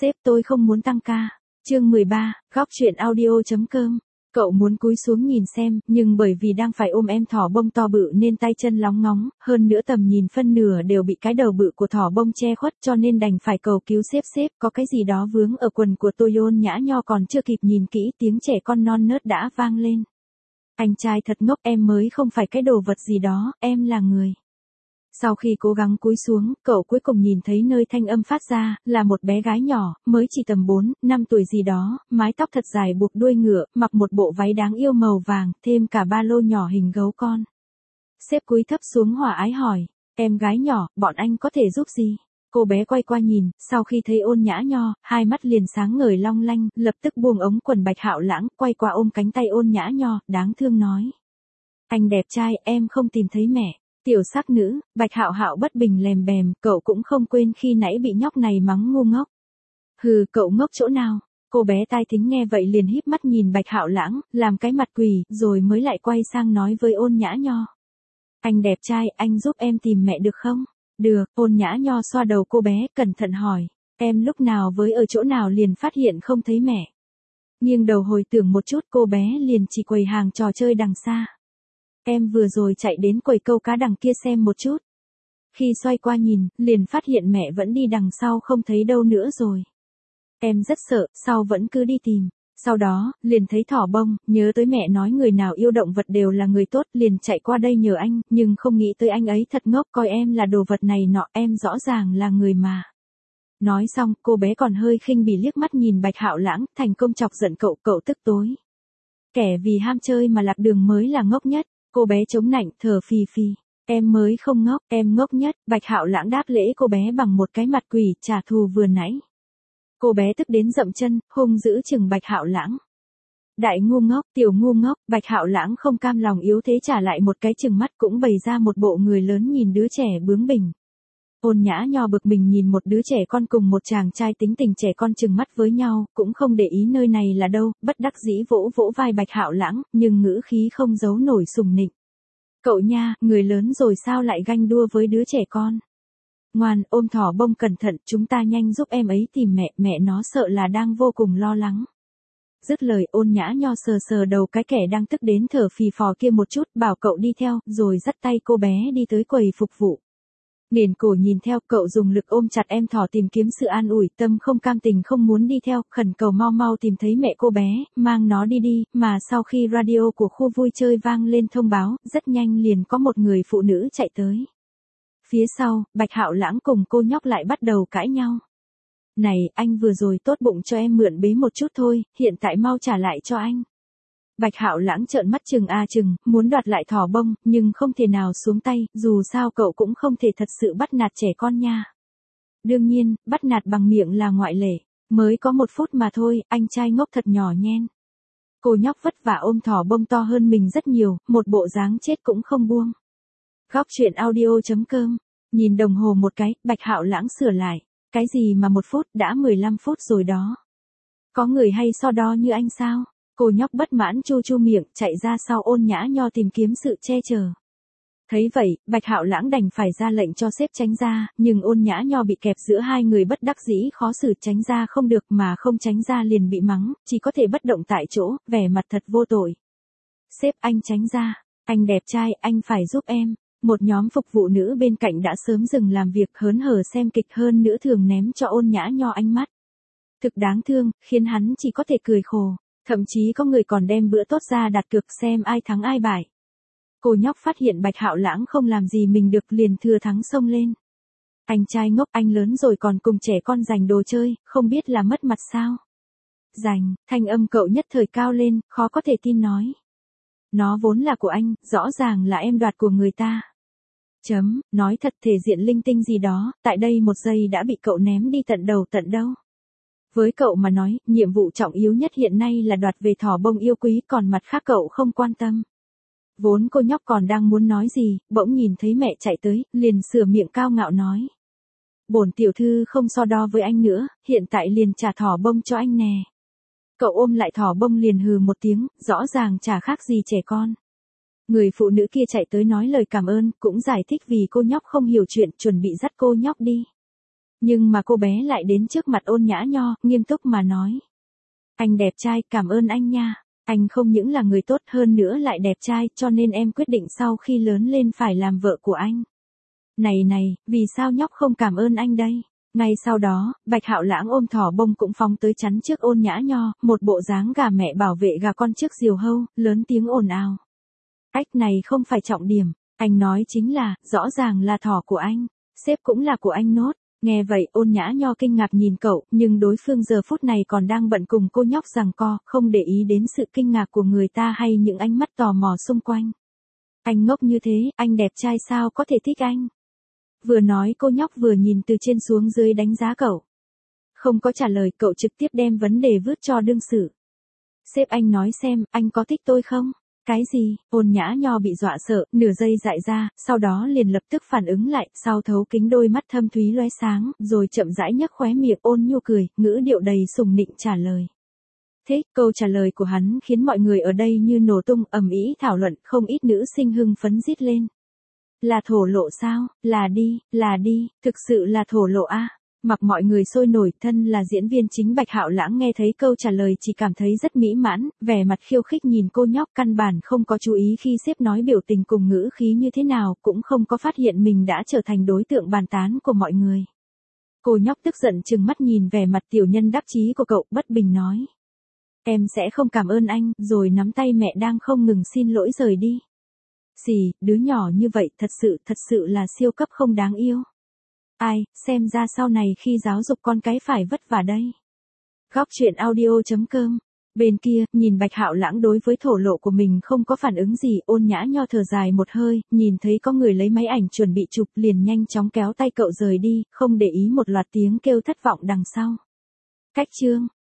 Sếp tôi không muốn tăng ca. Chương 13, góc chuyện audio.com. Cậu muốn cúi xuống nhìn xem, nhưng bởi vì đang phải ôm em thỏ bông to bự nên tay chân lóng ngóng, hơn nữa tầm nhìn phân nửa đều bị cái đầu bự của thỏ bông che khuất, cho nên đành phải cầu cứu sếp, có cái gì đó vướng ở quần của tôi. Ôn Nhã Nho còn chưa kịp nhìn kỹ, tiếng trẻ con non nớt đã vang lên. Anh trai thật ngốc, em mới không phải cái đồ vật gì đó, em là người. Sau khi cố gắng cúi xuống, cậu cuối cùng nhìn thấy nơi thanh âm phát ra, là một bé gái nhỏ, mới chỉ tầm 4, 5 tuổi gì đó, mái tóc thật dài buộc đuôi ngựa, mặc một bộ váy đáng yêu màu vàng, thêm cả ba lô nhỏ hình gấu con. Sếp cúi thấp xuống hòa ái hỏi, em gái nhỏ, bọn anh có thể giúp gì? Cô bé quay qua nhìn, sau khi thấy Ôn Nhã Nho, hai mắt liền sáng ngời long lanh, lập tức buông ống quần Bạch Hạo Lãng, quay qua ôm cánh tay Ôn Nhã Nho, đáng thương nói. Anh đẹp trai, em không tìm thấy mẹ. Tiểu sắc nữ, Bạch Hạo Hạo bất bình lèm bèm, cậu cũng không quên khi nãy bị nhóc này mắng ngu ngốc. Hừ, cậu ngốc chỗ nào? Cô bé tai thính nghe vậy liền híp mắt nhìn Bạch Hạo Lãng, làm cái mặt quỷ, rồi mới lại quay sang nói với Ôn Nhã Nho. Anh đẹp trai, anh giúp em tìm mẹ được không? Được, Ôn Nhã Nho xoa đầu cô bé, cẩn thận hỏi. Em lúc nào với ở chỗ nào liền phát hiện không thấy mẹ? Nghiêng đầu hồi tưởng một chút, cô bé liền chỉ quầy hàng trò chơi đằng xa. Em vừa rồi chạy đến quầy câu cá đằng kia xem một chút. Khi xoay qua nhìn, liền phát hiện mẹ vẫn đi đằng sau không thấy đâu nữa rồi. Em rất sợ, sau vẫn cứ đi tìm. Sau đó, liền thấy thỏ bông, nhớ tới mẹ nói người nào yêu động vật đều là người tốt, liền chạy qua đây nhờ anh, nhưng không nghĩ tới anh ấy thật ngốc, coi em là đồ vật này nọ, em rõ ràng là người mà. Nói xong, cô bé còn hơi khinh bỉ liếc mắt nhìn Bạch Hạo Lãng, thành công chọc giận cậu, cậu tức tối. Kẻ vì ham chơi mà lạc đường mới là ngốc nhất. Cô bé chống nạnh, thở phì phì. Em mới không ngốc, em ngốc nhất. Bạch Hạo Lãng đáp lễ cô bé bằng một cái mặt quỷ, trả thù vừa nãy. Cô bé tức đến dậm chân, hung dữ chừng Bạch Hạo Lãng. Đại ngu ngốc, tiểu ngu ngốc. Bạch Hạo Lãng không cam lòng yếu thế trả lại một cái chừng mắt, cũng bày ra một bộ người lớn nhìn đứa trẻ bướng bỉnh. Ôn Nhã Nho bực mình nhìn một đứa trẻ con cùng một chàng trai tính tình trẻ con chừng mắt với nhau, cũng không để ý nơi này là đâu, bất đắc dĩ vỗ vỗ vai Bạch Hạo Lãng, nhưng ngữ khí không giấu nổi sùng nịnh. Cậu nha, người lớn rồi sao lại ganh đua với đứa trẻ con? Ngoan, ôm thỏ bông cẩn thận, chúng ta nhanh giúp em ấy tìm mẹ, mẹ nó sợ là đang vô cùng lo lắng. Dứt lời, Ôn Nhã Nho sờ sờ đầu cái kẻ đang tức đến thở phì phò kia một chút, bảo cậu đi theo, rồi dắt tay cô bé đi tới quầy phục vụ. Nghiền cổ nhìn theo, cậu dùng lực ôm chặt em thỏ tìm kiếm sự an ủi, tâm không cam tình không muốn đi theo, khẩn cầu mau mau tìm thấy mẹ cô bé, mang nó đi, mà sau khi radio của khu vui chơi vang lên thông báo, rất nhanh liền có một người phụ nữ chạy tới. Phía sau, Bạch Hạo Lãng cùng cô nhóc lại bắt đầu cãi nhau. Này, anh vừa rồi tốt bụng cho em mượn bế một chút thôi, hiện tại mau trả lại cho anh. Bạch Hạo Lãng trợn mắt chừng chừng, muốn đoạt lại thỏ bông, nhưng không thể nào xuống tay, dù sao cậu cũng không thể thật sự bắt nạt trẻ con nha. Đương nhiên, bắt nạt bằng miệng là ngoại lệ, mới có 1 phút mà thôi, anh trai ngốc thật nhỏ nhen. Cô nhóc vất vả ôm thỏ bông to hơn mình rất nhiều, một bộ dáng chết cũng không buông. Góc chuyện audio.com, nhìn đồng hồ một cái, Bạch Hạo Lãng sửa lại, cái gì mà 1 phút, đã 15 phút rồi đó. Có người hay so đo như anh sao? Cô nhóc bất mãn chu miệng, chạy ra sau Ôn Nhã Nho tìm kiếm sự che chở. Thấy vậy, Bạch Hạo Lãng đành phải ra lệnh cho sếp tránh ra, nhưng Ôn Nhã Nho bị kẹp giữa hai người bất đắc dĩ khó xử, tránh ra không được, mà không tránh ra liền bị mắng, chỉ có thể bất động tại chỗ, vẻ mặt thật vô tội. Sếp, anh tránh ra, anh đẹp trai, anh phải giúp em. Một nhóm phục vụ nữ bên cạnh đã sớm dừng làm việc, hớn hở xem kịch, hơn nữa thường ném cho Ôn Nhã Nho ánh mắt thực đáng thương, khiến hắn chỉ có thể cười khổ. Thậm chí có người còn đem bữa tốt ra đặt cược xem ai thắng ai bại. Cô nhóc phát hiện Bạch Hạo Lãng không làm gì mình được, liền thừa thắng xông lên. Anh trai ngốc, anh lớn rồi còn cùng trẻ con giành đồ chơi, không biết là mất mặt sao? Giành, thanh âm cậu nhất thời cao lên, khó có thể tin nói. Nó vốn là của anh, rõ ràng là em đoạt của người ta. Nói thật, thể diện linh tinh gì đó, tại đây 1 giây đã bị cậu ném đi tận đầu tận đâu. Với cậu mà nói, nhiệm vụ trọng yếu nhất hiện nay là đoạt về thỏ bông yêu quý, còn mặt khác cậu không quan tâm. Vốn cô nhóc còn đang muốn nói gì, bỗng nhìn thấy mẹ chạy tới, liền sửa miệng cao ngạo nói. Bổn tiểu thư không so đo với anh nữa, hiện tại liền trả thỏ bông cho anh nè. Cậu ôm lại thỏ bông liền hừ một tiếng, rõ ràng chả khác gì trẻ con. Người phụ nữ kia chạy tới nói lời cảm ơn, cũng giải thích vì cô nhóc không hiểu chuyện, chuẩn bị dắt cô nhóc đi. Nhưng mà cô bé lại đến trước mặt Ôn Nhã Nho, nghiêm túc mà nói. Anh đẹp trai, cảm ơn anh nha. Anh không những là người tốt hơn nữa lại đẹp trai, cho nên em quyết định sau khi lớn lên phải làm vợ của anh. Này, vì sao nhóc không cảm ơn anh đây? Ngay sau đó, Bạch Hạo Lãng ôm thỏ bông cũng phóng tới chắn trước Ôn Nhã Nho, một bộ dáng gà mẹ bảo vệ gà con trước diều hâu, lớn tiếng ồn ào. Ách này không phải trọng điểm, anh nói chính là, rõ ràng là thỏ của anh, sếp cũng là của anh nốt. Nghe vậy Ôn Nhã Nho kinh ngạc nhìn cậu, nhưng đối phương giờ phút này còn đang bận cùng cô nhóc giằng co, không để ý đến sự kinh ngạc của người ta hay những ánh mắt tò mò xung quanh. Anh ngốc như thế, anh đẹp trai sao có thể thích anh? Vừa nói cô nhóc vừa nhìn từ trên xuống dưới đánh giá cậu. Không có trả lời, cậu trực tiếp đem vấn đề vứt cho đương sự. Sếp anh nói xem, anh có thích tôi không? Cái gì? Ôn Nhã Nho bị dọa sợ, nửa giây dại ra, sau đó liền lập tức phản ứng lại, sau thấu kính đôi mắt thâm thúy lóe sáng, rồi chậm rãi nhếch khóe miệng ôn nhu cười, ngữ điệu đầy sùng nịnh trả lời. Thế, câu trả lời của hắn khiến mọi người ở đây như nổ tung, ầm ĩ thảo luận, không ít nữ sinh hưng phấn rít lên. Là thổ lộ sao? Là đi, thực sự là thổ lộ a. Mặc mọi người sôi nổi, thân là diễn viên chính Bạch Hạo Lãng nghe thấy câu trả lời chỉ cảm thấy rất mỹ mãn, vẻ mặt khiêu khích nhìn cô nhóc, căn bản không có chú ý khi sếp nói biểu tình cùng ngữ khí như thế nào, cũng không có phát hiện mình đã trở thành đối tượng bàn tán của mọi người. Cô nhóc tức giận trừng mắt nhìn vẻ mặt tiểu nhân đắc chí của cậu, bất bình nói. Em sẽ không cảm ơn anh, rồi nắm tay mẹ đang không ngừng xin lỗi rời đi. Xì, đứa nhỏ như vậy thật sự là siêu cấp không đáng yêu. Ai, xem ra sau này khi giáo dục con cái phải vất vả đây. Góc truyện audio.com. Bên kia, nhìn Bạch Hạo Lãng đối với thổ lộ của mình không có phản ứng gì, Ôn Nhã Nho thở dài một hơi, nhìn thấy có người lấy máy ảnh chuẩn bị chụp liền nhanh chóng kéo tay cậu rời đi, không để ý một loạt tiếng kêu thất vọng đằng sau. Cách chương.